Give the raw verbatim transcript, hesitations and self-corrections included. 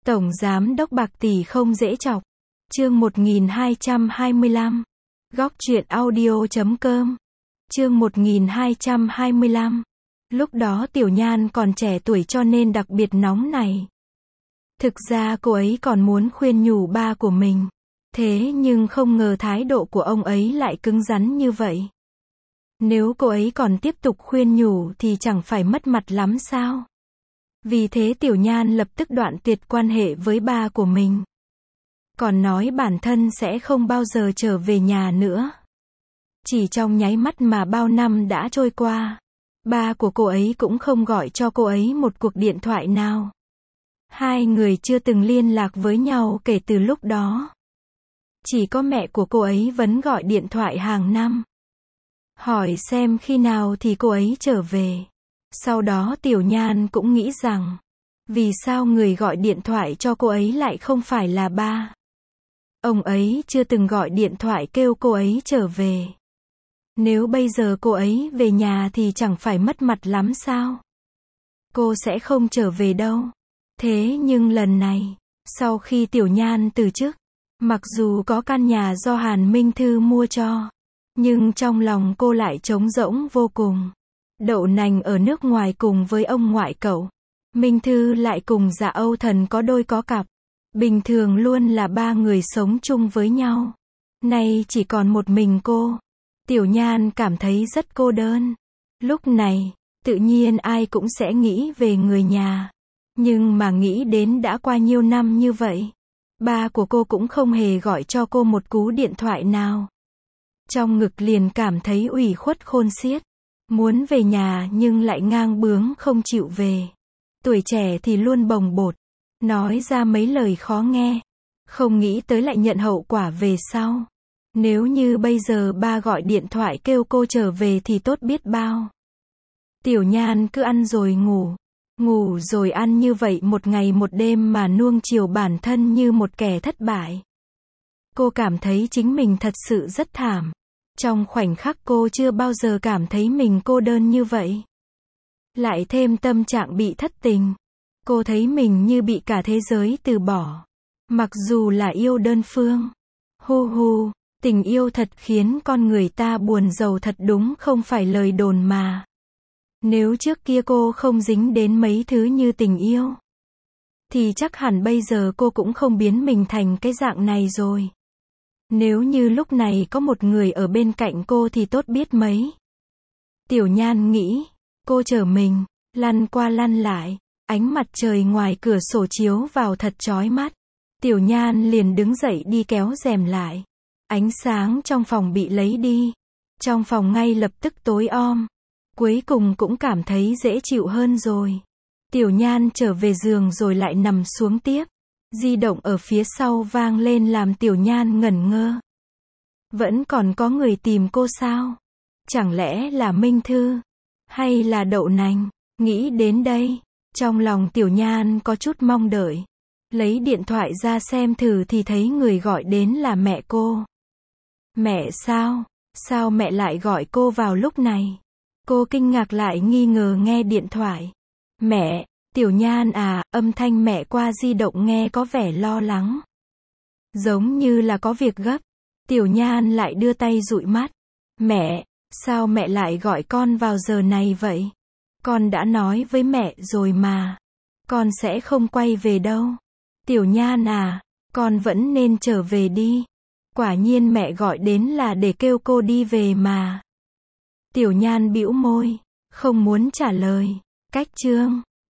Tổng giám đốc bạc tỷ không dễ chọc. Chương một nghìn hai trăm hai mươi lăm. Góc truyện audio chấm com. Chương một nghìn hai trăm hai mươi lăm. Lúc đó Tiểu Nhan còn trẻ tuổi cho nên đặc biệt nóng này. Thực ra cô ấy còn muốn khuyên nhủ ba của mình. Thế nhưng không ngờ thái độ của ông ấy lại cứng rắn như vậy. Nếu cô ấy còn tiếp tục khuyên nhủ thì chẳng phải mất mặt lắm sao? Vì thế Tiểu Nhan lập tức đoạn tuyệt quan hệ với ba của mình. Còn nói bản thân sẽ không bao giờ trở về nhà nữa. Chỉ trong nháy mắt mà bao năm đã trôi qua. Ba của cô ấy cũng không gọi cho cô ấy một cuộc điện thoại nào. Hai người chưa từng liên lạc với nhau kể từ lúc đó. Chỉ có mẹ của cô ấy vẫn gọi điện thoại hàng năm. Hỏi xem khi nào thì cô ấy trở về. Sau đó Tiểu Nhan cũng nghĩ rằng, vì sao người gọi điện thoại cho cô ấy lại không phải là ba? Ông ấy chưa từng gọi điện thoại kêu cô ấy trở về. Nếu bây giờ cô ấy về nhà thì chẳng phải mất mặt lắm sao? Cô sẽ không trở về đâu. Thế nhưng lần này, sau khi Tiểu Nhan từ chức, mặc dù có căn nhà do Hàn Minh Thư mua cho, nhưng trong lòng cô lại trống rỗng vô cùng. Đậu nành ở nước ngoài cùng với ông ngoại cậu. Minh Thư lại cùng Dạ Âu Thần có đôi có cặp. Bình thường luôn là ba người sống chung với nhau. Nay chỉ còn một mình cô. Tiểu Nhan cảm thấy rất cô đơn. Lúc này, tự nhiên ai cũng sẽ nghĩ về người nhà. Nhưng mà nghĩ đến đã qua nhiêu năm như vậy. Ba của cô cũng không hề gọi cho cô một cú điện thoại nào. Trong ngực liền cảm thấy ủy khuất khôn xiết. Muốn về nhà nhưng lại ngang bướng không chịu về. Tuổi trẻ thì luôn bồng bột. Nói ra mấy lời khó nghe. Không nghĩ tới lại nhận hậu quả về sau. Nếu như bây giờ ba gọi điện thoại kêu cô trở về thì tốt biết bao. Tiểu Nhan cứ ăn rồi ngủ. Ngủ rồi ăn như vậy một ngày một đêm mà nuông chiều bản thân như một kẻ thất bại. Cô cảm thấy chính mình thật sự rất thảm. Trong khoảnh khắc cô chưa bao giờ cảm thấy mình cô đơn như vậy. Lại thêm tâm trạng bị thất tình. Cô thấy mình như bị cả thế giới từ bỏ. Mặc dù là yêu đơn phương. Hu hu, tình yêu thật khiến con người ta buồn rầu thật đúng không phải lời đồn mà. Nếu trước kia cô không dính đến mấy thứ như tình yêu, thì chắc hẳn bây giờ cô cũng không biến mình thành cái dạng này rồi. Nếu như lúc này có một người ở bên cạnh cô thì tốt biết mấy. Tiểu Nhan nghĩ, cô trở mình, lăn qua lăn lại, ánh mặt trời ngoài cửa sổ chiếu vào thật chói mắt. Tiểu Nhan liền đứng dậy đi kéo rèm lại. Ánh sáng trong phòng bị lấy đi. Trong phòng ngay lập tức tối om. Cuối cùng cũng cảm thấy dễ chịu hơn rồi. Tiểu Nhan trở về giường rồi lại nằm xuống tiếp. Di động ở phía sau vang lên làm Tiểu Nhan ngẩn ngơ. Vẫn còn có người tìm cô sao? Chẳng lẽ là Minh Thư? Hay là Đậu Nành? Nghĩ đến đây, trong lòng Tiểu Nhan có chút mong đợi. Lấy điện thoại ra xem thử thì thấy người gọi đến là mẹ cô. Mẹ sao? Sao mẹ lại gọi cô vào lúc này? Cô kinh ngạc lại nghi ngờ nghe điện thoại. Mẹ, Tiểu Nhan à, âm thanh mẹ qua di động nghe có vẻ lo lắng. Giống như là có việc gấp. Tiểu Nhan lại đưa tay dụi mắt. Mẹ, sao mẹ lại gọi con vào giờ này vậy? Con đã nói với mẹ rồi mà. Con sẽ không quay về đâu. Tiểu Nhan à, con vẫn nên trở về đi. Quả nhiên mẹ gọi đến là để kêu cô đi về mà. Tiểu Nhan bĩu môi, không muốn trả lời. Cách chương